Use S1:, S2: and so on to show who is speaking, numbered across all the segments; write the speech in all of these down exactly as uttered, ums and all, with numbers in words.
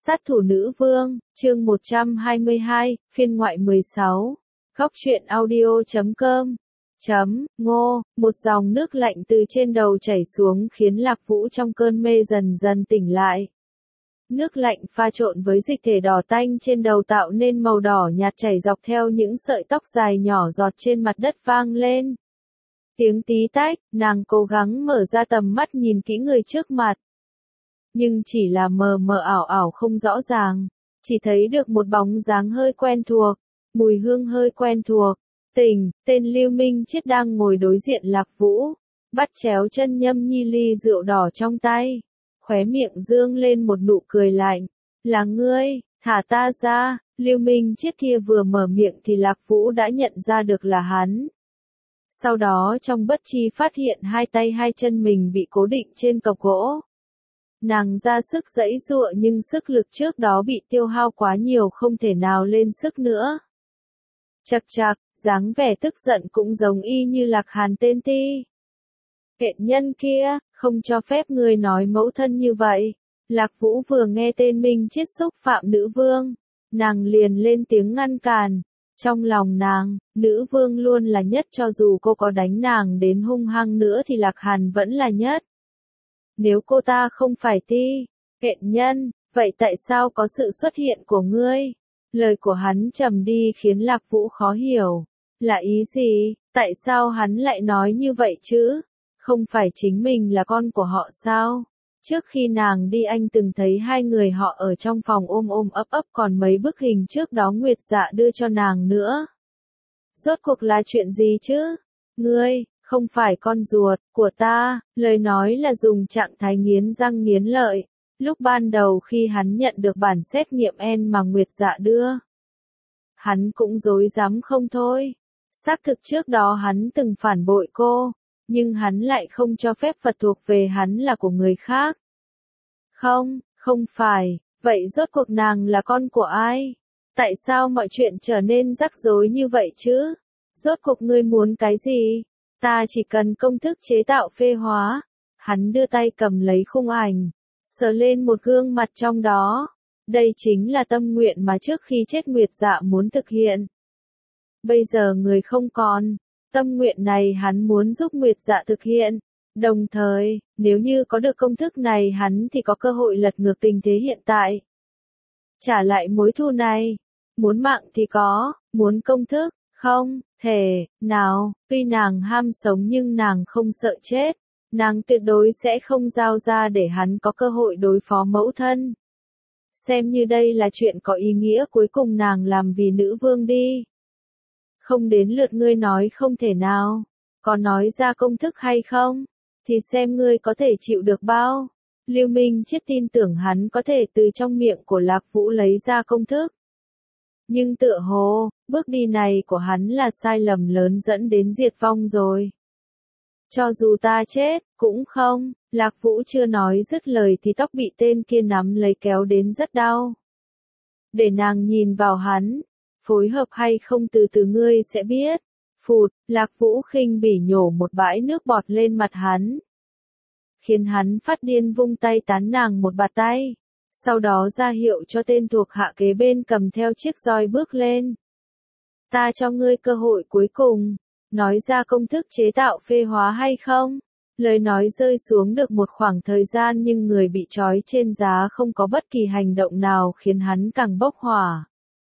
S1: Sát thủ nữ vương, chương một trăm hai mươi hai, phiên ngoại mười sáu. Góc truyện audio chấm com. Chấm, ngô, một dòng nước lạnh từ trên đầu chảy xuống khiến Lạc Vũ trong cơn mê dần dần tỉnh lại. Nước lạnh pha trộn với dịch thể đỏ tanh trên đầu tạo nên màu đỏ nhạt chảy dọc theo những sợi tóc dài nhỏ giọt trên mặt đất vang lên. Tiếng tí tách, nàng cố gắng mở ra tầm mắt nhìn kỹ người trước mặt. Nhưng chỉ là mờ mờ ảo ảo không rõ ràng, chỉ thấy được một bóng dáng hơi quen thuộc, mùi hương hơi quen thuộc. Tình, tên Lưu Minh Chiết đang ngồi đối diện Lạc Vũ, bắt chéo chân nhâm nhi ly rượu đỏ trong tay, khóe miệng dương lên một nụ cười lạnh. Là ngươi, thả ta ra. Lưu Minh Chiết kia vừa mở miệng thì Lạc Vũ đã nhận ra được là hắn. Sau đó trong bất tri phát hiện hai tay hai chân mình bị cố định trên cọc gỗ. Nàng ra sức giãy giụa nhưng sức lực trước đó bị tiêu hao quá nhiều không thể nào lên sức nữa. Chậc chậc, dáng vẻ tức giận cũng giống y như Lạc Hàn tên ti. Tiện nhân kia, không cho phép ngươi nói mẫu thân như vậy. Lạc Vũ vừa nghe tên Minh Chiết xúc phạm nữ vương, nàng liền lên tiếng ngăn cản. Trong lòng nàng, nữ vương luôn là nhất, cho dù cô có đánh nàng đến hung hăng nữa thì Lạc Hàn vẫn là nhất. Nếu cô ta không phải ti, tiện nhân, vậy tại sao có sự xuất hiện của ngươi? Lời của hắn trầm đi khiến Lạc Vũ khó hiểu. Là ý gì? Tại sao hắn lại nói như vậy chứ? Không phải chính mình là con của họ sao? Trước khi nàng đi anh từng thấy hai người họ ở trong phòng ôm ôm ấp ấp, còn mấy bức hình trước đó Nguyệt Dạ đưa cho nàng nữa. Rốt cuộc là chuyện gì chứ? Ngươi, không phải con ruột của ta. Lời nói là dùng trạng thái nghiến răng nghiến lợi. Lúc ban đầu khi hắn nhận được bản xét nghiệm N mà Nguyệt Dạ đưa, hắn cũng rối rắm không thôi. Xác thực trước đó hắn từng phản bội cô, nhưng hắn lại không cho phép vật thuộc về hắn là của người khác. Không, không phải, vậy rốt cuộc nàng là con của ai? Tại sao mọi chuyện trở nên rắc rối như vậy chứ? Rốt cuộc ngươi muốn cái gì? Ta chỉ cần công thức chế tạo phê hóa. Hắn đưa tay cầm lấy khung ảnh, sờ lên một gương mặt trong đó. Đây chính là tâm nguyện mà trước khi chết Nguyệt Dạ muốn thực hiện. Bây giờ người không còn, tâm nguyện này hắn muốn giúp Nguyệt Dạ thực hiện. Đồng thời, nếu như có được công thức này hắn thì có cơ hội lật ngược tình thế hiện tại. Trả lại mối thù này. Muốn mạng thì có, muốn công thức, không thể nào. Tuy nàng ham sống nhưng nàng không sợ chết. Nàng tuyệt đối sẽ không giao ra để hắn có cơ hội đối phó mẫu thân. Xem như đây là chuyện có ý nghĩa cuối cùng nàng làm vì nữ vương đi. Không đến lượt ngươi nói không thể nào. Có nói ra công thức hay không? Thì xem ngươi có thể chịu được bao. Lưu Minh Chiết tin tưởng hắn có thể từ trong miệng của Lạc Vũ lấy ra công thức. Nhưng tựa hồ, bước đi này của hắn là sai lầm lớn dẫn đến diệt vong rồi. Cho dù ta chết, cũng không. Lạc Vũ chưa nói dứt lời thì tóc bị tên kia nắm lấy kéo đến rất đau. Để nàng nhìn vào hắn. Phối hợp hay không từ từ ngươi sẽ biết. Phụt, Lạc Vũ khinh bỉ nhổ một bãi nước bọt lên mặt hắn. Khiến hắn phát điên vung tay tán nàng một bạt tay. Sau đó ra hiệu cho tên thuộc hạ kế bên cầm theo chiếc roi bước lên. Ta cho ngươi cơ hội cuối cùng. Nói ra công thức chế tạo phê hóa hay không? Lời nói rơi xuống được một khoảng thời gian nhưng người bị trói trên giá không có bất kỳ hành động nào khiến hắn càng bốc hỏa.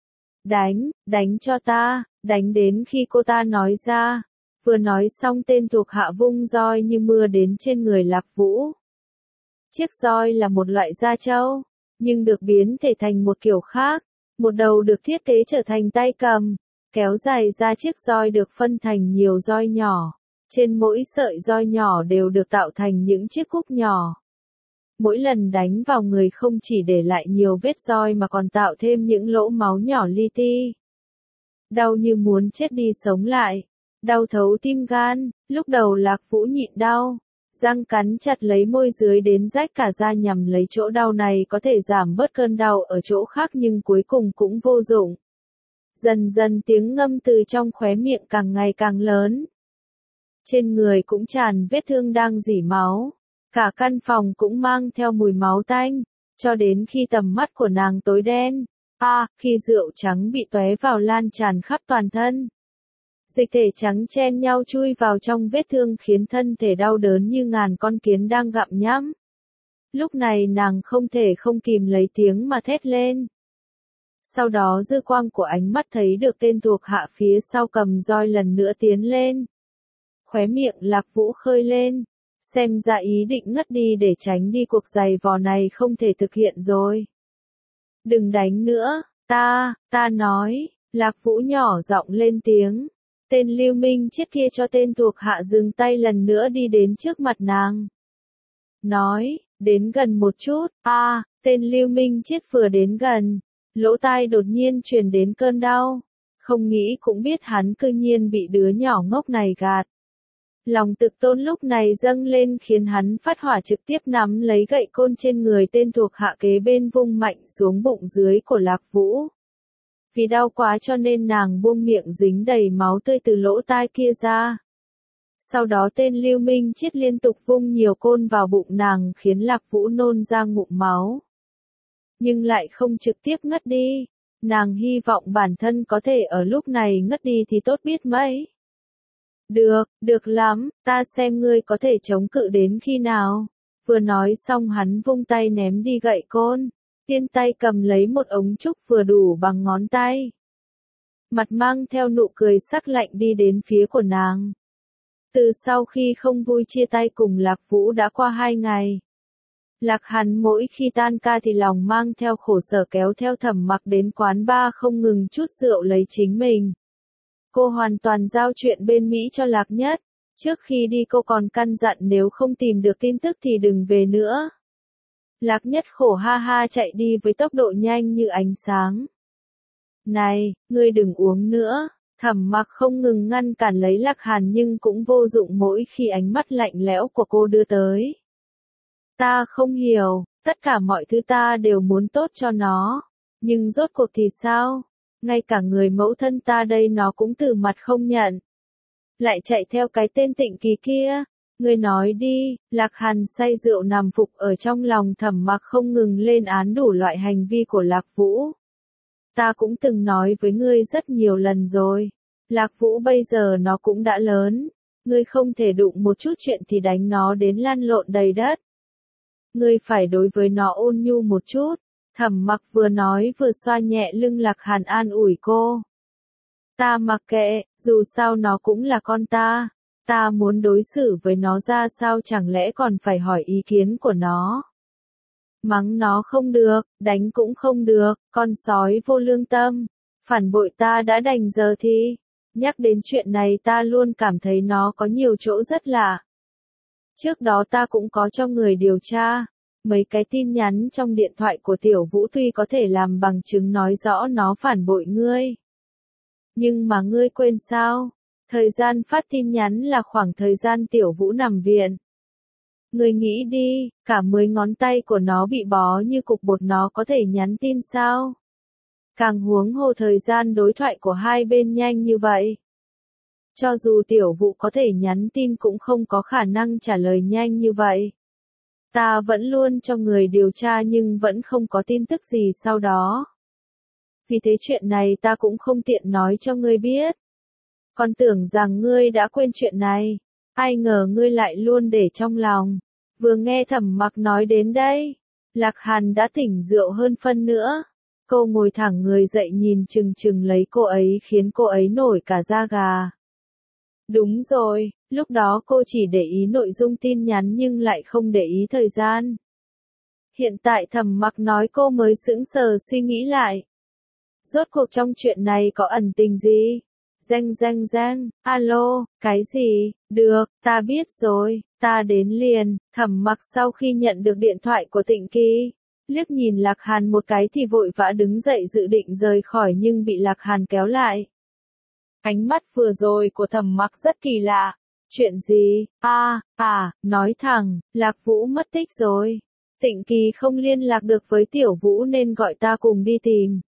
S1: Đánh, đánh cho ta, đánh đến khi cô ta nói ra. Vừa nói xong tên thuộc hạ vung roi như mưa đến trên người Lạc Vũ. Chiếc roi là một loại da trâu, nhưng được biến thể thành một kiểu khác. Một đầu được thiết kế trở thành tay cầm, kéo dài ra chiếc roi được phân thành nhiều roi nhỏ. Trên mỗi sợi roi nhỏ đều được tạo thành những chiếc cúc nhỏ. Mỗi lần đánh vào người không chỉ để lại nhiều vết roi mà còn tạo thêm những lỗ máu nhỏ li ti. Đau như muốn chết đi sống lại. Đau thấu tim gan. Lúc đầu Lạc Vũ nhịn đau, răng cắn chặt lấy môi dưới đến rách cả da nhằm lấy chỗ đau này có thể giảm bớt cơn đau ở chỗ khác nhưng cuối cùng cũng vô dụng. Dần dần tiếng ngâm từ trong khóe miệng càng ngày càng lớn. Trên người cũng tràn vết thương đang rỉ máu. Cả căn phòng cũng mang theo mùi máu tanh. cho đến khi tầm mắt của nàng tối đen. A, à, khi rượu trắng bị tóe vào lan tràn khắp toàn thân. Dịch thể trắng chen nhau chui vào trong vết thương khiến thân thể đau đớn như ngàn con kiến đang gặm nhấm. Lúc này nàng không thể không kìm lấy tiếng mà thét lên. Sau đó dư quang của ánh mắt thấy được tên thuộc hạ phía sau cầm roi lần nữa tiến lên. Khóe miệng Lạc Vũ khơi lên, xem ra ý định ngất đi để tránh đi cuộc giày vò này không thể thực hiện rồi. Đừng đánh nữa, ta, ta nói, Lạc Vũ nhỏ giọng lên tiếng. Tên Lưu Minh Chiết kia cho tên thuộc hạ dừng tay lần nữa đi đến trước mặt nàng. Nói, đến gần một chút, a, à, tên Lưu Minh Chiết vừa đến gần, lỗ tai đột nhiên truyền đến cơn đau. Không nghĩ cũng biết hắn cư nhiên bị đứa nhỏ ngốc này gạt. Lòng tự tôn lúc này dâng lên khiến hắn phát hỏa trực tiếp nắm lấy gậy côn trên người tên thuộc hạ kế bên vung mạnh xuống bụng dưới của Lạc Vũ. Vì đau quá cho nên nàng buông miệng dính đầy máu tươi từ lỗ tai kia ra. Sau đó tên Lưu Minh Chiết liên tục vung nhiều côn vào bụng nàng khiến Lạc Vũ nôn ra ngụm máu. Nhưng lại không trực tiếp ngất đi. Nàng hy vọng bản thân có thể ở lúc này ngất đi thì tốt biết mấy. Được, được lắm, ta xem ngươi có thể chống cự đến khi nào. Vừa nói xong hắn vung tay ném đi gậy côn. Tiên tay cầm lấy một ống trúc vừa đủ bằng ngón tay. Mặt mang theo nụ cười sắc lạnh đi đến phía của nàng. Từ sau khi không vui chia tay cùng Lạc Vũ đã qua hai ngày. Lạc Hàn mỗi khi tan ca thì lòng mang theo khổ sở kéo theo Thẩm Mặc đến quán bar không ngừng chút rượu lấy chính mình. Cô hoàn toàn giao chuyện bên Mỹ cho Lạc Nhất. Trước khi đi cô còn căn dặn nếu không tìm được tin tức thì đừng về nữa. Lạc Nhất khổ ha ha chạy đi với tốc độ nhanh như ánh sáng. Này, ngươi đừng uống nữa. Thẩm Mặc không ngừng ngăn cản lấy Lạc Hàn nhưng cũng vô dụng mỗi khi ánh mắt lạnh lẽo của cô đưa tới. Ta không hiểu, tất cả mọi thứ ta đều muốn tốt cho nó. Nhưng rốt cuộc thì sao? Ngay cả người mẫu thân ta đây nó cũng từ mặt không nhận. Lại chạy theo cái tên Tịnh Kỳ kia. Ngươi nói đi, Lạc Hàn say rượu nằm phục ở trong lòng Thẩm Mặc không ngừng lên án đủ loại hành vi của Lạc Vũ. Ta cũng từng nói với ngươi rất nhiều lần rồi. Lạc Vũ bây giờ nó cũng đã lớn. Ngươi không thể đụng một chút chuyện thì đánh nó đến lăn lộn đầy đất. Ngươi phải đối với nó ôn nhu một chút. Thẩm Mặc vừa nói vừa xoa nhẹ lưng Lạc Hàn an ủi cô. Ta mặc kệ, dù sao nó cũng là con ta. Ta muốn đối xử với nó ra sao chẳng lẽ còn phải hỏi ý kiến của nó. Mắng nó không được, đánh cũng không được, con sói vô lương tâm. Phản bội ta đã đành giờ thì. Nhắc đến chuyện này ta luôn cảm thấy nó có nhiều chỗ rất lạ. Trước đó ta cũng có cho người điều tra. Mấy cái tin nhắn trong điện thoại của Tiểu Vũ tuy có thể làm bằng chứng nói rõ nó phản bội ngươi. Nhưng mà ngươi quên sao? Thời gian phát tin nhắn là khoảng thời gian Tiểu Vũ nằm viện. Ngươi nghĩ đi, cả mười ngón tay của nó bị bó như cục bột nó có thể nhắn tin sao? Càng huống hồ thời gian đối thoại của hai bên nhanh như vậy. Cho dù Tiểu Vũ có thể nhắn tin cũng không có khả năng trả lời nhanh như vậy. Ta vẫn luôn cho người điều tra nhưng vẫn không có tin tức gì sau đó. Vì thế chuyện này ta cũng không tiện nói cho ngươi biết. Còn tưởng rằng ngươi đã quên chuyện này. Ai ngờ ngươi lại luôn để trong lòng. Vừa nghe Thẩm Mặc nói đến đây. Lạc Hàn đã tỉnh rượu hơn phân nữa. Cô ngồi thẳng người dậy nhìn chừng chừng lấy cô ấy khiến cô ấy nổi cả da gà. Đúng rồi, lúc đó cô chỉ để ý nội dung tin nhắn nhưng lại không để ý thời gian. Hiện tại Thẩm Mặc nói cô mới sững sờ suy nghĩ lại. Rốt cuộc trong chuyện này có ẩn tình gì? Reng reng reng, alo, cái gì? Được, ta biết rồi, ta đến liền. Thẩm Mặc sau khi nhận được điện thoại của Tịnh Kỳ, liếc nhìn Lạc Hàn một cái thì vội vã đứng dậy dự định rời khỏi nhưng bị Lạc Hàn kéo lại. Ánh mắt vừa rồi của Thẩm Mặc rất kỳ lạ. Chuyện gì? À, à, nói thẳng, Lạc Vũ mất tích rồi. Tịnh Kỳ không liên lạc được với Tiểu Vũ nên gọi ta cùng đi tìm.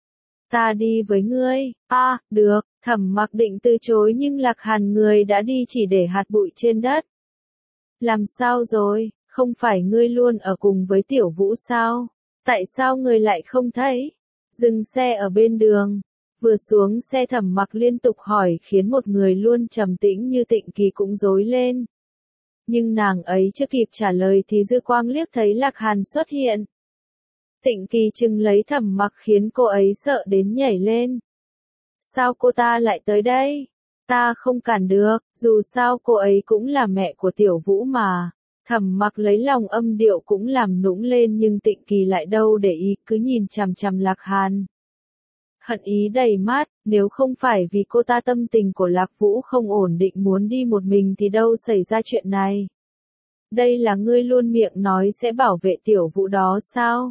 S1: Ta đi với ngươi. À, được, Thẩm Mặc định từ chối nhưng Lạc Hàn người đã đi chỉ để hạt bụi trên đất. Làm sao rồi, không phải ngươi luôn ở cùng với Tiểu Vũ sao? Tại sao người lại không thấy? Dừng xe ở bên đường. Vừa xuống xe Thẩm Mặc liên tục hỏi khiến một người luôn trầm tĩnh như Tịnh Kỳ cũng rối lên. Nhưng nàng ấy chưa kịp trả lời thì dư quang liếc thấy Lạc Hàn xuất hiện. Tịnh Kỳ chừng lấy Thẩm Mặc khiến cô ấy sợ đến nhảy lên. Sao cô ta lại tới đây? Ta không cản được, dù sao cô ấy cũng là mẹ của Tiểu Vũ mà. Thẩm Mặc lấy lòng âm điệu cũng làm nũng lên nhưng Tịnh Kỳ lại đâu để ý, cứ nhìn chằm chằm Lạc Hàn. Hận ý đầy mắt, nếu không phải vì cô ta tâm tình của Lạc Vũ không ổn định muốn đi một mình thì đâu xảy ra chuyện này. Đây là ngươi luôn miệng nói sẽ bảo vệ Tiểu Vũ đó sao?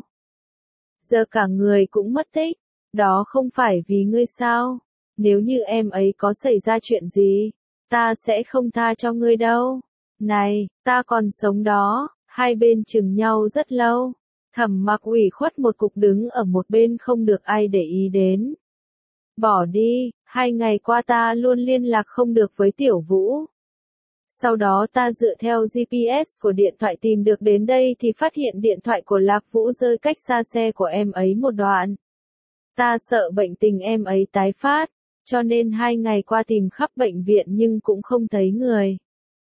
S1: Giờ cả người cũng mất tích, đó không phải vì ngươi sao? Nếu như em ấy có xảy ra chuyện gì, ta sẽ không tha cho ngươi đâu. Này, ta còn sống đó. Hai bên chừng nhau rất lâu. Thẩm Mặc ủy khuất một cục đứng ở một bên không được ai để ý đến. Bỏ đi, hai ngày qua ta luôn liên lạc không được với Tiểu Vũ. Sau đó ta dựa theo giê pê ét của điện thoại tìm được đến đây thì phát hiện điện thoại của Lạc Vũ rơi cách xa xe của em ấy một đoạn. Ta sợ bệnh tình em ấy tái phát, cho nên hai ngày qua tìm khắp bệnh viện nhưng cũng không thấy người.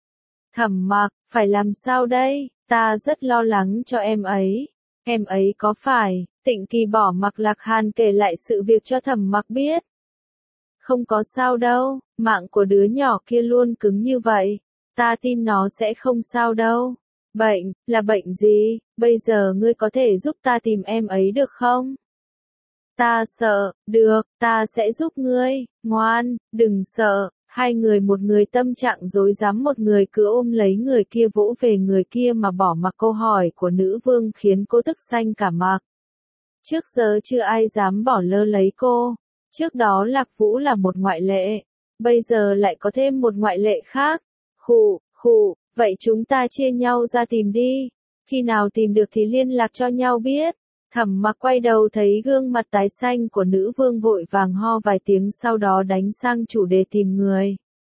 S1: Thẩm Mặc, phải làm sao đây? Ta rất lo lắng cho em ấy. Em ấy có phải? Tịnh Kỳ bỏ mặc Lạc Hàn kể lại sự việc cho Thẩm Mặc biết. Không có sao đâu, mạng của đứa nhỏ kia luôn cứng như vậy. Ta tin nó sẽ không sao đâu. Bệnh, là bệnh gì? Bây giờ ngươi có thể giúp ta tìm em ấy được không? Ta sợ, được, ta sẽ giúp ngươi, ngoan, đừng sợ. Hai người một người tâm trạng rối rắm một người cứ ôm lấy người kia vỗ về người kia mà bỏ mặc câu hỏi của nữ vương khiến cô tức xanh cả mặt. Trước giờ chưa ai dám bỏ lơ lấy cô. Trước đó Lạc Vũ là một ngoại lệ. Bây giờ lại có thêm một ngoại lệ khác. Khụ, khụ, vậy chúng ta chia nhau ra tìm đi. Khi nào tìm được thì liên lạc cho nhau biết. Thẩm Mặc quay đầu thấy gương mặt tái xanh của nữ vương vội vàng ho vài tiếng sau đó đánh sang chủ đề tìm người.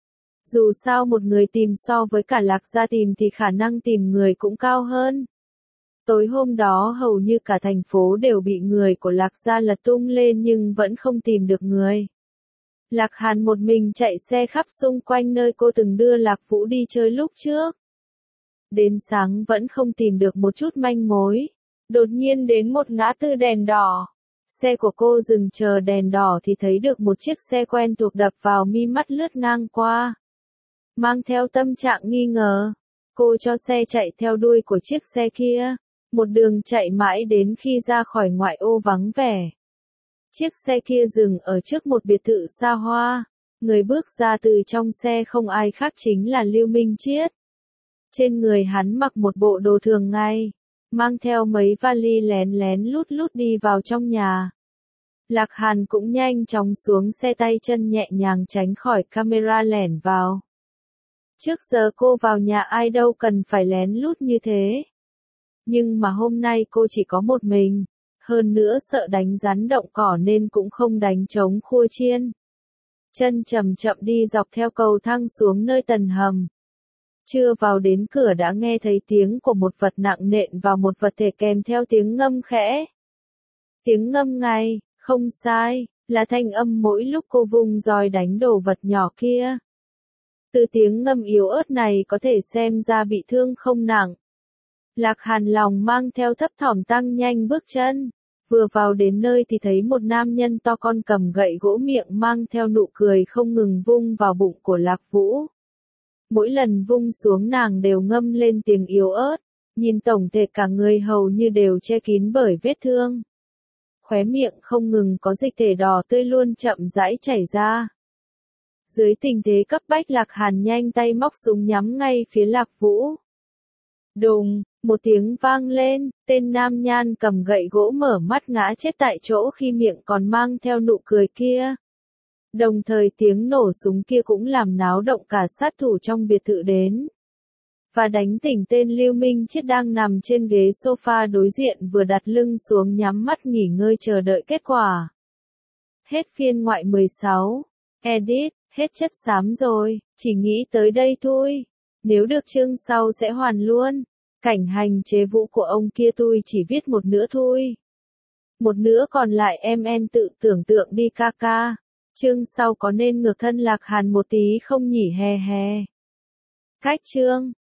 S1: Dù sao một người tìm so với cả Lạc gia tìm thì khả năng tìm người cũng cao hơn. Tối hôm đó hầu như cả thành phố đều bị người của Lạc gia lật tung lên nhưng vẫn không tìm được người. Lạc Hàn một mình chạy xe khắp xung quanh nơi cô từng đưa Lạc Vũ đi chơi lúc trước. Đến sáng vẫn không tìm được một chút manh mối. Đột nhiên đến một ngã tư đèn đỏ. Xe của cô dừng chờ đèn đỏ thì thấy được một chiếc xe quen thuộc đập vào mi mắt lướt ngang qua. Mang theo tâm trạng nghi ngờ, cô cho xe chạy theo đuôi của chiếc xe kia. Một đường chạy mãi đến khi ra khỏi ngoại ô vắng vẻ. Chiếc xe kia dừng ở trước một biệt thự xa hoa. Người bước ra từ trong xe không ai khác chính là Lưu Minh Chiết. Trên người hắn mặc một bộ đồ thường ngày. Mang theo mấy vali lén lén lút lút đi vào trong nhà. Lạc Hàn cũng nhanh chóng xuống xe tay chân nhẹ nhàng tránh khỏi camera lẻn vào. Trước giờ cô vào nhà ai đâu cần phải lén lút như thế. Nhưng mà hôm nay cô chỉ có một mình. Hơn nữa sợ đánh rắn động cỏ nên cũng không đánh trống khua chiên. Chân chậm chậm đi dọc theo cầu thang xuống nơi tầng hầm. Chưa vào đến cửa đã nghe thấy tiếng của một vật nặng nện vào một vật thể kèm theo tiếng ngâm khẽ. Tiếng ngâm ngay, không sai, là thanh âm mỗi lúc cô vung roi đánh đổ vật nhỏ kia. Từ tiếng ngâm yếu ớt này có thể xem ra bị thương không nặng. Lạc Hàn lòng mang theo thấp thỏm tăng nhanh bước chân. Vừa vào đến nơi thì thấy một nam nhân to con cầm gậy gỗ miệng mang theo nụ cười không ngừng vung vào bụng của Lạc Vũ. Mỗi lần vung xuống nàng đều ngâm lên tiếng yếu ớt, nhìn tổng thể cả người hầu như đều che kín bởi vết thương. Khóe miệng không ngừng có dịch thể đỏ tươi luôn chậm rãi chảy ra. Dưới tình thế cấp bách Lạc Hàn nhanh tay móc súng nhắm ngay phía Lạc Vũ. Đùng, một tiếng vang lên, tên nam nhan cầm gậy gỗ mở mắt ngã chết tại chỗ khi miệng còn mang theo nụ cười kia. Đồng thời tiếng nổ súng kia cũng làm náo động cả sát thủ trong biệt thự đến. Và đánh tỉnh tên Lưu Minh Chiết đang nằm trên ghế sofa đối diện vừa đặt lưng xuống nhắm mắt nghỉ ngơi chờ đợi kết quả. Hết phiên ngoại mười sáu. Edit, hết chất xám rồi, chỉ nghĩ tới đây thôi. Nếu được chương sau sẽ hoàn luôn. Cảnh hành chế vũ của ông kia tôi chỉ viết một nửa thôi. một nữa còn lại em en tự tưởng tượng đi ca ca. Chương sau có nên ngược thân Lạc Hàn một tí không nhỉ he he. Cách chương